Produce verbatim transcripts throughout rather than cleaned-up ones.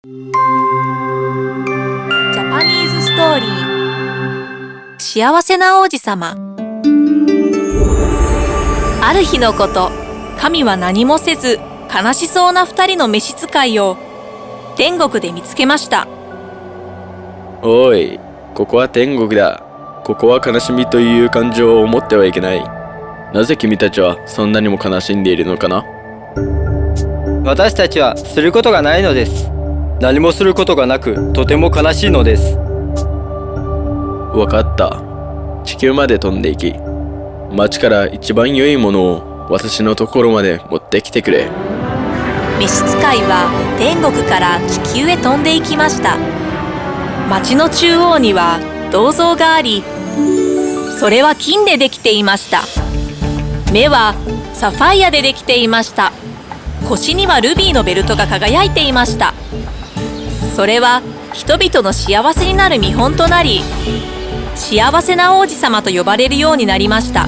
ジャパニーズストーリー、幸せな王子様。ある日のこと、神は何もせず悲しそうな二人の召使いを天国で見つけました。 おい、ここは天国だ。ここは悲しみという感情を持ってはいけない。なぜ君たちはそんなにも悲しんでいるのかな？ 私たちはすることがないのです。何もすることがなく、とても悲しいのです。 わかった。地球まで飛んでいき、町から一番良いものを私のところまで持ってきてくれ。 召使いは天国から地球へ飛んでいきました。町の中央には銅像があり、それは金でできていました。目はサファイアでできていました。腰にはルビーのベルトが輝いていました。それは人々の幸せになる見本となり、幸せな王子様と呼ばれるようになりました。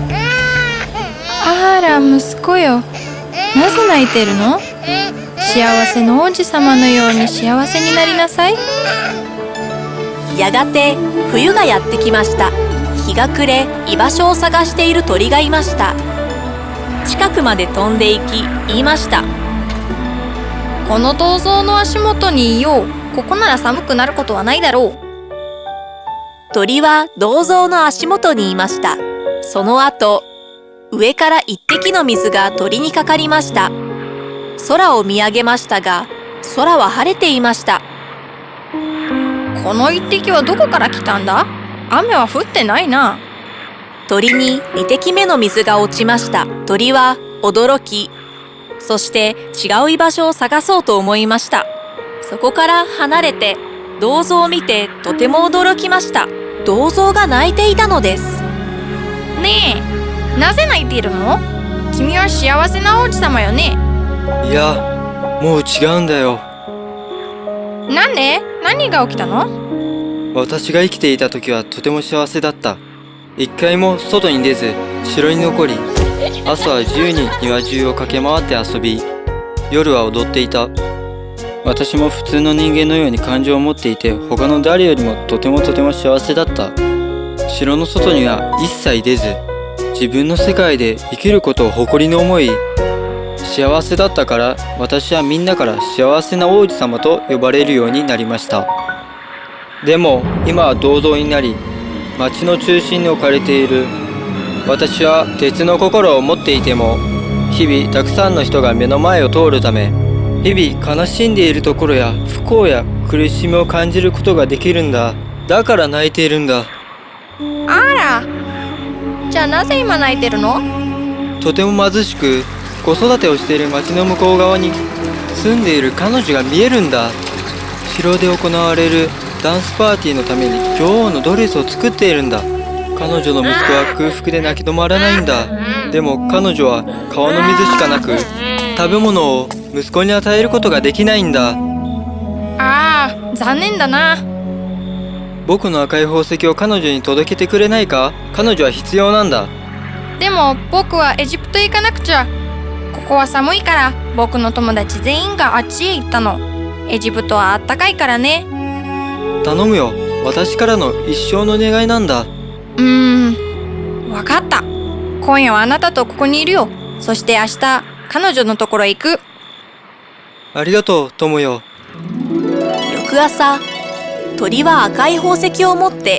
あら、息子よ。なぜ泣いてるの？幸せの王子様のように幸せになりなさい。 やがて冬がやってきました。日が暮れ、居場所を探している鳥がいました。近くまで飛んでいき、言いました。 この銅像の足元にいよう。ここなら寒くなることはないだろう。 鳥は銅像の足元にいました。その後、上から一滴の水が鳥にかかりました。空を見上げましたが、空は晴れていました。 この一滴はどこから来たんだ？雨は降ってないな。 鳥に二滴目の水が落ちました。鳥は驚き、そして違う居場所を探そうと思いました。そこから離れて銅像を見てとても驚きました。銅像が泣いていたのです。 ねえ、なぜ泣いているの？君は幸せな王子様よね。 いや、もう違うんだよ。 なんで？何が起きたの？ 私が生きていた時はとても幸せだった。一回も外に出ず城に残り、朝は自由に庭中を駆け回って遊び、夜は踊っていた。私も普通の人間のように感情を持っていて、他の誰よりもとてもとても幸せだった。城の外には一切出ず、自分の世界で生きることを誇りに思い、幸せだったから私はみんなから幸せな王子様と呼ばれるようになりました。でも今は銅像になり、町の中心に置かれている。私は鉄の心を持っていても、日々たくさんの人が目の前を通るため、日々悲しんでいるところや不幸や苦しみを感じることができるんだ。だから泣いているんだ。 あら、じゃあなぜ今泣いてるの？ とても貧しく子育てをしている町の向こう側に住んでいる彼女が見えるんだ。城で行われるダンスパーティーのために女王のドレスを作っているんだ。彼女の息子は空腹で泣き止まらないんだ。でも彼女は川の水しかなく、食べ物を息子に与えることができないんだ。 ああ、残念だな。 僕の赤い宝石を彼女に届けてくれないか？彼女は必要なんだ。 でも僕はエジプトへ行かなくちゃ。ここは寒いから僕の友達全員があっちへ行ったの。エジプトはあったかいからね。 頼むよ。私からの一生の願いなんだ。 うーん、わかった。今夜はあなたとここにいるよ。そして明日彼女のところへ行く。 ありがとう、友よ。 翌朝、鳥は赤い宝石を持って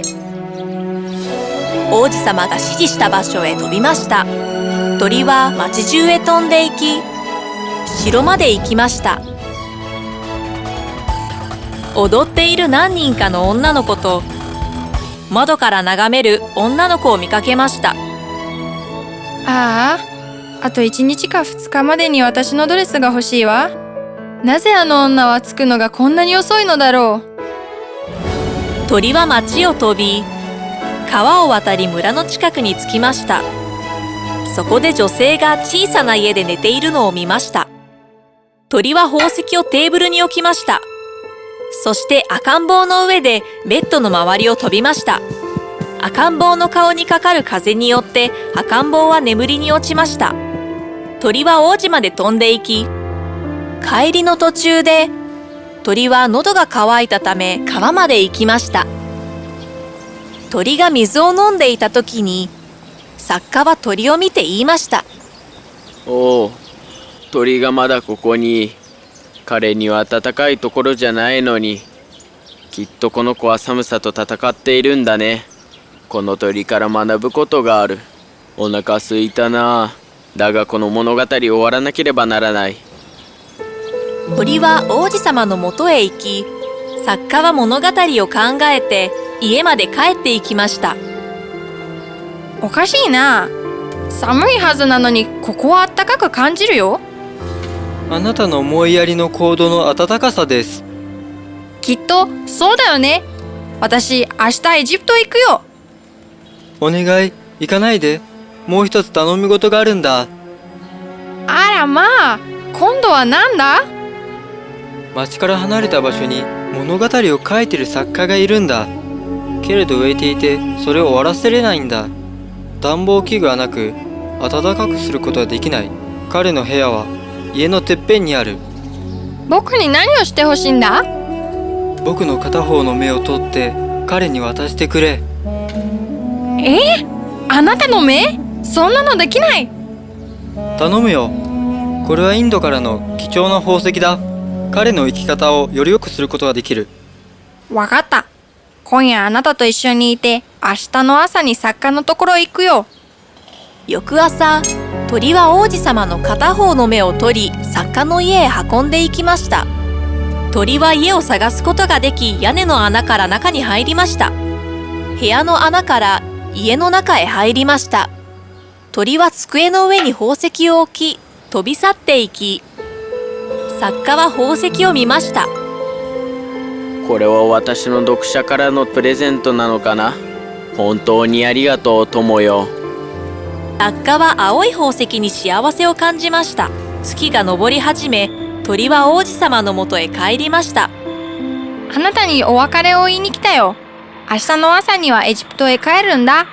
王子様が指示した場所へ飛びました。鳥は町中へ飛んで行き、城まで行きました。踊っている何人かの女の子と窓から眺める女の子を見かけました。 ああ、あといちにちかふつかまでに私のドレスが欲しいわ。なぜあの女は着くのがこんなに遅いのだろう。 鳥は町を飛び、川を渡り村の近くに着きました。そこで女性が小さな家で寝ているのを見ました。鳥は宝石をテーブルに置きました。そして赤ん坊の上でベッドの周りを飛びました。赤ん坊の顔にかかる風によって赤ん坊は眠りに落ちました。鳥は王子まで飛んでいき、帰りの途中で鳥は喉が渇いたため川まで行きました。鳥が水を飲んでいた時に、作家は鳥を見て言いました。 おお、鳥がまだここに。彼には暖かいところじゃないのに。きっとこの子は寒さと戦っているんだね。この鳥から学ぶことがある。お腹すいたな。だがこの物語終わらなければならない。 鳥は王子様のもとへ行き、作家は物語を考えて家まで帰って行きました。 おかしいな。寒いはずなのにここは暖かく感じるよ。 あなたの思いやりの行動の温かさです。 きっとそうだよね。私、明日エジプト行くよ。 お願い、行かないで。もう一つ頼み事があるんだ。 あらまあ、今度はなんだ？ 町から離れた場所に物語を書いてる作家がいるんだ。けれど植えていてそれを終わらせれないんだ。暖房器具はなく暖かくすることはできない。彼の部屋は家のてっぺんにある。 僕に何をしてほしいんだ？ 僕の片方の目を取って彼に渡してくれ。 え？あなたの目？そんなのできない。 頼むよ。これはインドからの貴重な宝石だ。彼の生き方をより良くすることができる。 わかった。今夜あなたと一緒にいて、明日の朝に作家のところへ行くよ。 翌朝、鳥は王子様の片方の目を取り、作家の家へ運んでいきました。鳥は家を探すことができ、屋根の穴から中に入りました。部屋の穴から家の中へ入りました。鳥は机の上に宝石を置き、飛び去っていき、作家は宝石を見ました。 これは私の読者からのプレゼントなのかな。本当にありがとう、友よ。 作家は青い宝石に幸せを感じました。月が昇り始め、鳥は王子様のもとへ帰りました。 あなたにお別れを言いに来たよ。明日の朝にはエジプトへ帰るんだ。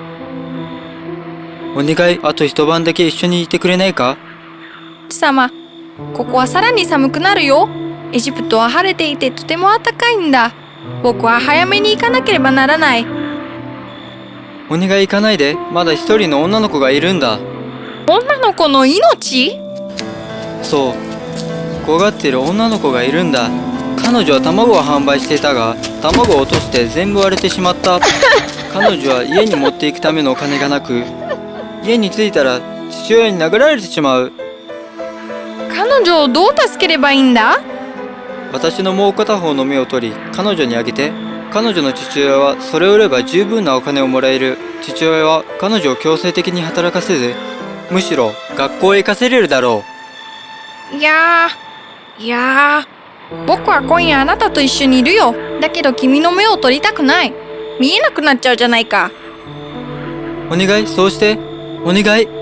お願い、あと一晩だけ一緒にいてくれないか？ 父様、ここはさらに寒くなるよ。エジプトは晴れていてとても暖かいんだ。僕は早めに行かなければならない。 お願い、行かないで。まだ一人の女の子がいるんだ。 女の子の命？ そう。怖がってる女の子がいるんだ。彼女は卵を販売していたが、卵を落として全部割れてしまった。彼女は家に持っていくためのお金がなく、家に着いたら父親に殴られてしまう。 彼女をどう助ければいいんだ？ 私のもう片方の目を取り、彼女にあげて。彼女の父親はそれを売れば十分なお金をもらえる。父親は彼女を強制的に働かせず、むしろ学校へ行かせれるだろいやー、いやー、僕は今夜あなたと一緒にいるよ。だけど君の目を取りたくない。見えなくなっちゃうじゃないか。 う。お願い、そうして。お願い。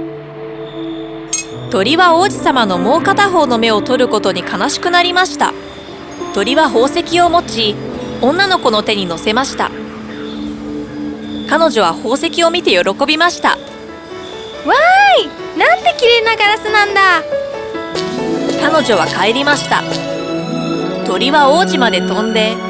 鳥は王子様のもう片方の目を取ることに悲しくなりました。鳥は宝石を持ち、女の子の手に乗せました。彼女は宝石を見て喜びました。 わーい、なんて綺麗なガラスなんだ。 彼女は帰りました。鳥は王子まで飛んで、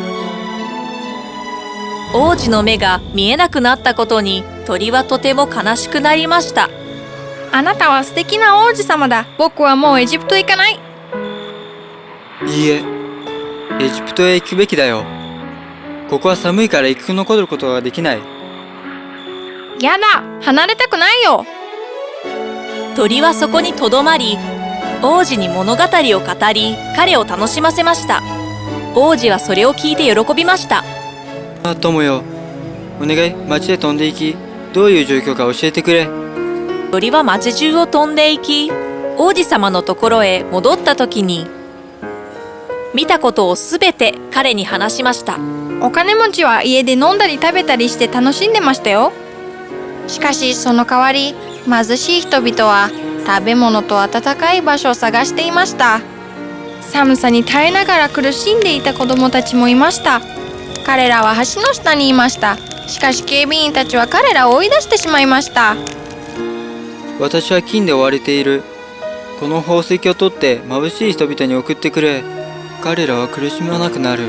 王子の目が見えなくなったことに鳥はとても悲しくなりました。 あなたは素敵な王子様だ。僕はもうエジプト行かない。 いいえ、エジプトへ行くべきだよ。ここは寒いから生き残ることができない。 やだ、離れたくないよ。 鳥はそこにとどまり、王子に物語を語り、彼を楽しませました。王子はそれを聞いて喜びました。 あ、友よ。お願い、町へ飛んで行き、どういう状況か教えてくれ。 鳥は町中を飛んで行き、王子様のところへ戻った時に、見たことをすべて彼に話しました。 お金持ちは家で飲んだり食べたりして楽しんでましたよ。しかしその代わり、貧しい人々は食べ物と暖かい場所を探していました。寒さに耐えながら苦しんでいた子供たちもいました。彼らは橋の下にいました。しかし警備員たちは彼らを追い出してしまいました。 私は金で追われている。この宝石を取って眩しい人々に送ってくれ。 彼らは苦しまなくなる。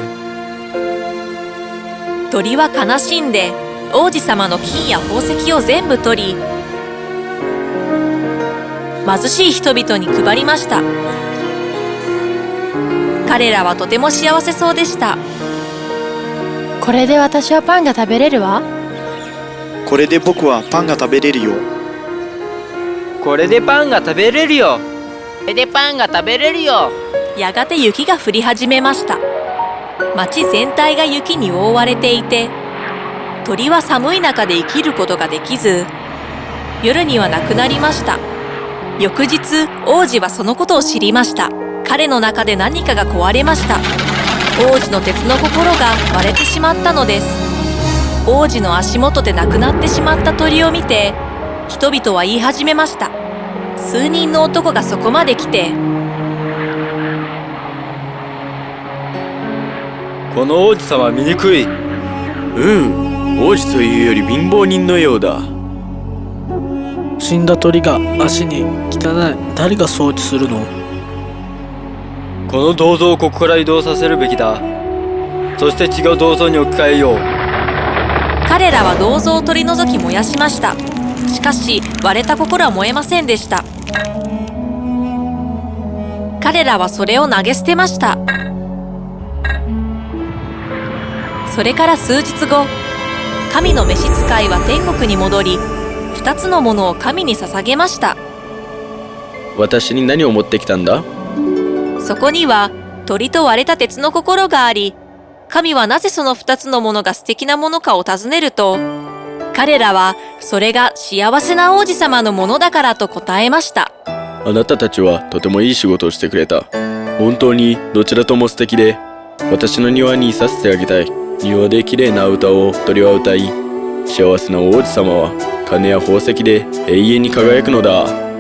鳥は悲しんで王子様の金や宝石を全部取り、貧しい人々に配りました。彼らはとても幸せそうでした。 これで私はパンが食べれるわ。 これで僕はパンが食べれるよ。 これでパンが食べれるよ。 これでパンが食べれるよ。 やがて雪が降り始めました。町全体が雪に覆われていて、鳥は寒い中で生きることができず、夜には亡くなりました。翌日、王子はそのことを知りました。彼の中で何かが壊れました。王子の鉄の心が割れてしまったのです。王子の足元で亡くなってしまった鳥を見て、人々は言い始めました。数人の男がそこまで来て、 この王子様は醜い。 うん、王子というより貧乏人のようだ。 死んだ鳥が足に汚い。誰が掃除するの？ この銅像をここから移動させるべきだ。そして違う銅像に置き換えよう。 彼らは銅像を取り除き燃やしました。しかし割れた心は燃えませんでした。彼らはそれを投げ捨てました。それから数日後、神の召使いは天国に戻り、二つのものを神に捧げました。 私に何を持ってきたんだ？ そこには鳥と割れた鉄の心があり、神はなぜその二つのものが素敵なものかを尋ねると、彼らはそれが幸せな王子様のものだからと答えました。 あなたたちはとてもいい仕事をしてくれた。本当にどちらとも素敵で、私の庭にいさせてあげたい。庭で綺麗な歌を鳥は歌い、幸せな王子様は金や宝石で永遠に輝くのだ。